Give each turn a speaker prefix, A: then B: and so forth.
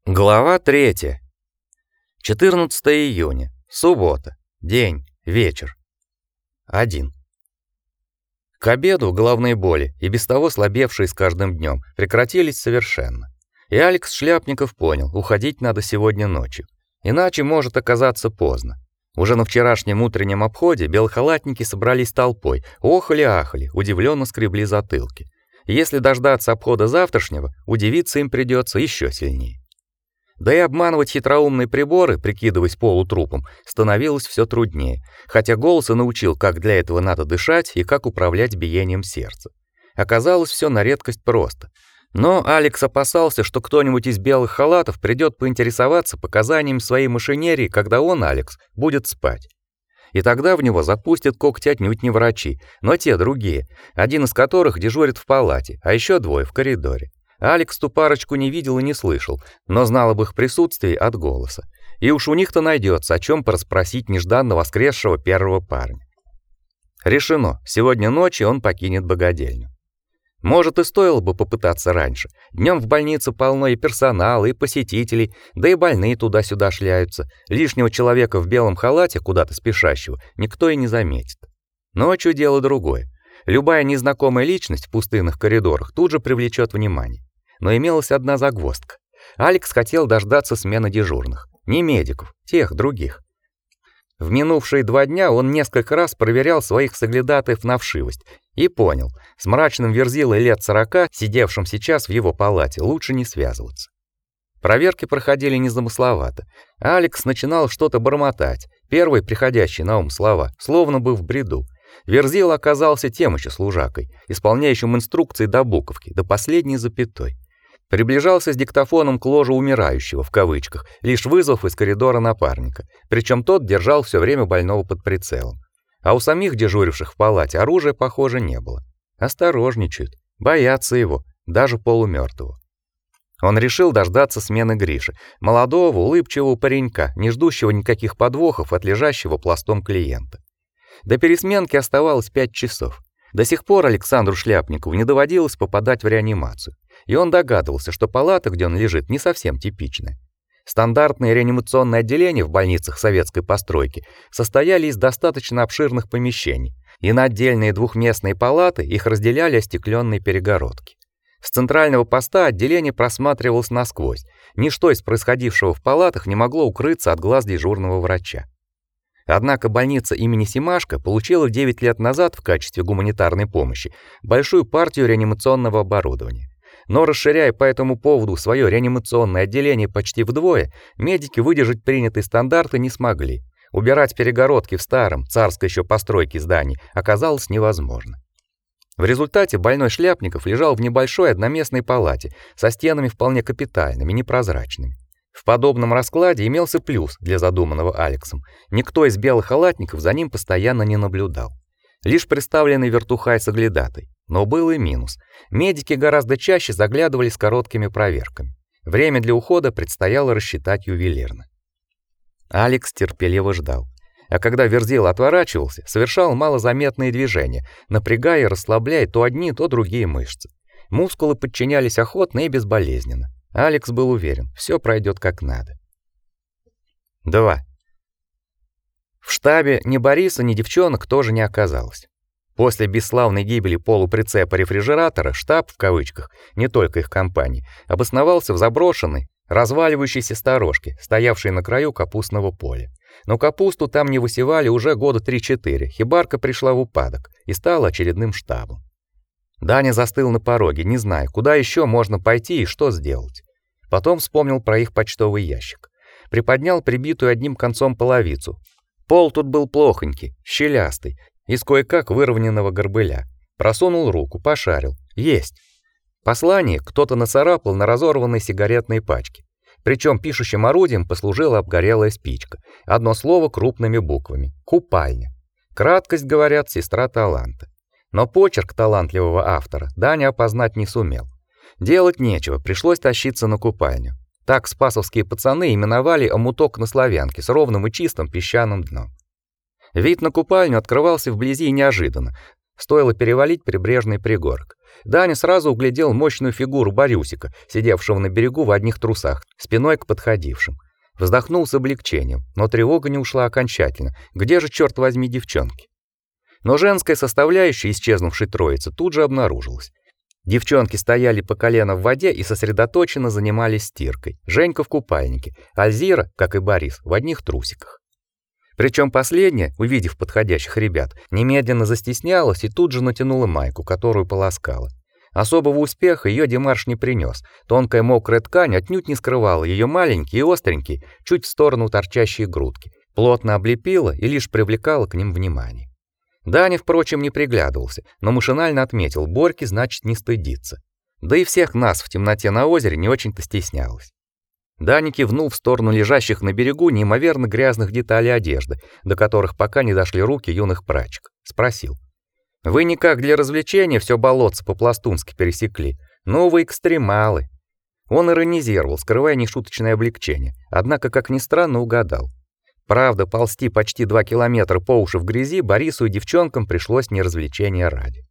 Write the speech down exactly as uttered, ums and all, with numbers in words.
A: Глава третья. четырнадцатого июня. Суббота. День. Вечер. один. К обеду головные боли, и без того слабевшие с каждым днем, прекратились совершенно. И Алекс Шляпников понял, уходить надо сегодня ночью. Иначе может оказаться поздно. Уже на вчерашнем утреннем обходе белохалатники собрались толпой, охали-ахали, удивленно скребли затылки. Если дождаться обхода завтрашнего, удивиться им придется еще сильнее. Да и обманывать хитроумные приборы, прикидываясь полутрупом, становилось все труднее, хотя голос и научил, как для этого надо дышать и как управлять биением сердца. Оказалось все на редкость просто. Но Алекс опасался, что кто-нибудь из белых халатов придет поинтересоваться показаниями своей машинерии, когда он, Алекс, будет спать. И тогда в него запустят когти отнюдь не врачи, но те другие, один из которых дежурит в палате, а еще двое в коридоре. Алекс ту парочку не видел и не слышал, но знал об их присутствии от голоса. И уж у них-то найдется, о чем порасспросить нежданно воскресшего первого парня. Решено, сегодня ночью он покинет богадельню. Может, и стоило бы попытаться раньше. Днем в больнице полно и персонала, и посетителей, да и больные туда-сюда шляются. Лишнего человека в белом халате, куда-то спешащего, никто и не заметит. Ночью дело другое. Любая незнакомая личность в пустынных коридорах тут же привлечет внимание. Но имелась одна загвоздка. Алекс хотел дождаться смены дежурных, не медиков, тех других. В минувшие два дня он несколько раз проверял своих соглядатаев на вшивость и понял, с мрачным верзилой лет сорока, сидевшим сейчас в его палате, лучше не связываться. Проверки проходили незамысловато. Алекс начинал что-то бормотать, первые приходящие на ум слова, словно бы в бреду. Верзила оказался тем еще служакой, исполняющим инструкции до буковки, до последней запятой. Приближался с диктофоном к ложе умирающего, в кавычках, лишь вызвав из коридора напарника, причем тот держал все время больного под прицелом. А у самих дежуривших в палате оружия, похоже, не было. Осторожничают, боятся его, даже полумертвого. Он решил дождаться смены Гриши, молодого, улыбчивого паренька, не ждущего никаких подвохов от лежащего пластом клиента. До пересменки оставалось пять часов. До сих пор Александру Шляпникову не доводилось попадать в реанимацию, и он догадывался, что палата, где он лежит, не совсем типичная. Стандартные реанимационные отделения в больницах советской постройки состояли из достаточно обширных помещений, и на отдельные двухместные палаты их разделяли остекленные перегородки. С центрального поста отделение просматривалось насквозь. Ничто из происходившего в палатах не могло укрыться от глаз дежурного врача. Однако больница имени Семашко получила девять лет назад в качестве гуманитарной помощи большую партию реанимационного оборудования. Но расширяя по этому поводу свое реанимационное отделение почти вдвое, медики выдержать принятые стандарты не смогли. Убирать перегородки в старом, царской еще постройке здании оказалось невозможно. В результате больной Шляпников лежал в небольшой одноместной палате со стенами вполне капитальными, непрозрачными. В подобном раскладе имелся плюс для задуманного Алексом. Никто из белых халатников за ним постоянно не наблюдал. Лишь представленный вертухай соглядатай. Но был и минус. Медики гораздо чаще заглядывали с короткими проверками. Время для ухода предстояло рассчитать ювелирно. Алекс терпеливо ждал. А когда Верзил отворачивался, совершал малозаметные движения, напрягая и расслабляя то одни, то другие мышцы. Мускулы подчинялись охотно и безболезненно. Алекс был уверен, все пройдет как надо. два. В штабе ни Бориса, ни девчонок тоже не оказалось. После бесславной гибели полуприцепа рефрижератора штаб, в кавычках, не только их компании, обосновался в заброшенной, разваливающейся сторожке, стоявшей на краю капустного поля. Но капусту там не высевали уже года три-четыре, хибарка пришла в упадок и стала очередным штабом. Даня застыл на пороге, не зная, куда еще можно пойти и что сделать. Потом вспомнил про их почтовый ящик. Приподнял прибитую одним концом половицу. Пол тут был плохонький, щелястый, из кое-как выровненного горбыля. Просунул руку, пошарил. Есть. Послание кто-то нацарапал на разорванной сигаретной пачке. Причем пишущим орудием послужила обгорелая спичка. Одно слово крупными буквами. Купальня. Краткость, говорят, сестра таланта. Но почерк талантливого автора Даня опознать не сумел. Делать нечего, пришлось тащиться на купальню. Так спасовские пацаны именовали омуток на славянке с ровным и чистым песчаным дном. Вид на купальню открывался вблизи неожиданно. Стоило перевалить прибрежный пригорок. Даня сразу углядел мощную фигуру Борюсика, сидевшего на берегу в одних трусах, спиной к подходившим. Вздохнул с облегчением, но тревога не ушла окончательно. Где же, черт возьми, девчонки? Но женская составляющая исчезнувшей троицы тут же обнаружилась. Девчонки стояли по колено в воде и сосредоточенно занимались стиркой. Женька в купальнике, Альзира, как и Борис, в одних трусиках. Причем последняя, увидев подходящих ребят, немедленно застеснялась и тут же натянула майку, которую полоскала. Особого успеха ее демарш не принес. Тонкая мокрая ткань отнюдь не скрывала ее маленькие и остренькие, чуть в сторону торчащие грудки, плотно облепила и лишь привлекала к ним внимание. Даня, впрочем, не приглядывался, но машинально отметил: Борьки, значит, не стыдится. Да и всех нас в темноте на озере не очень-то стеснялась. Даня кивнул в сторону лежащих на берегу неимоверно грязных деталей одежды, до которых пока не дошли руки юных прачек. Спросил: «Вы никак для развлечения все болотце по-пластунски пересекли? Ну вы экстремалы». Он иронизировал, скрывая нешуточное облегчение, однако, как ни странно, угадал. Правда, ползти почти два километра по уши в грязи Борису и девчонкам пришлось не развлечения ради.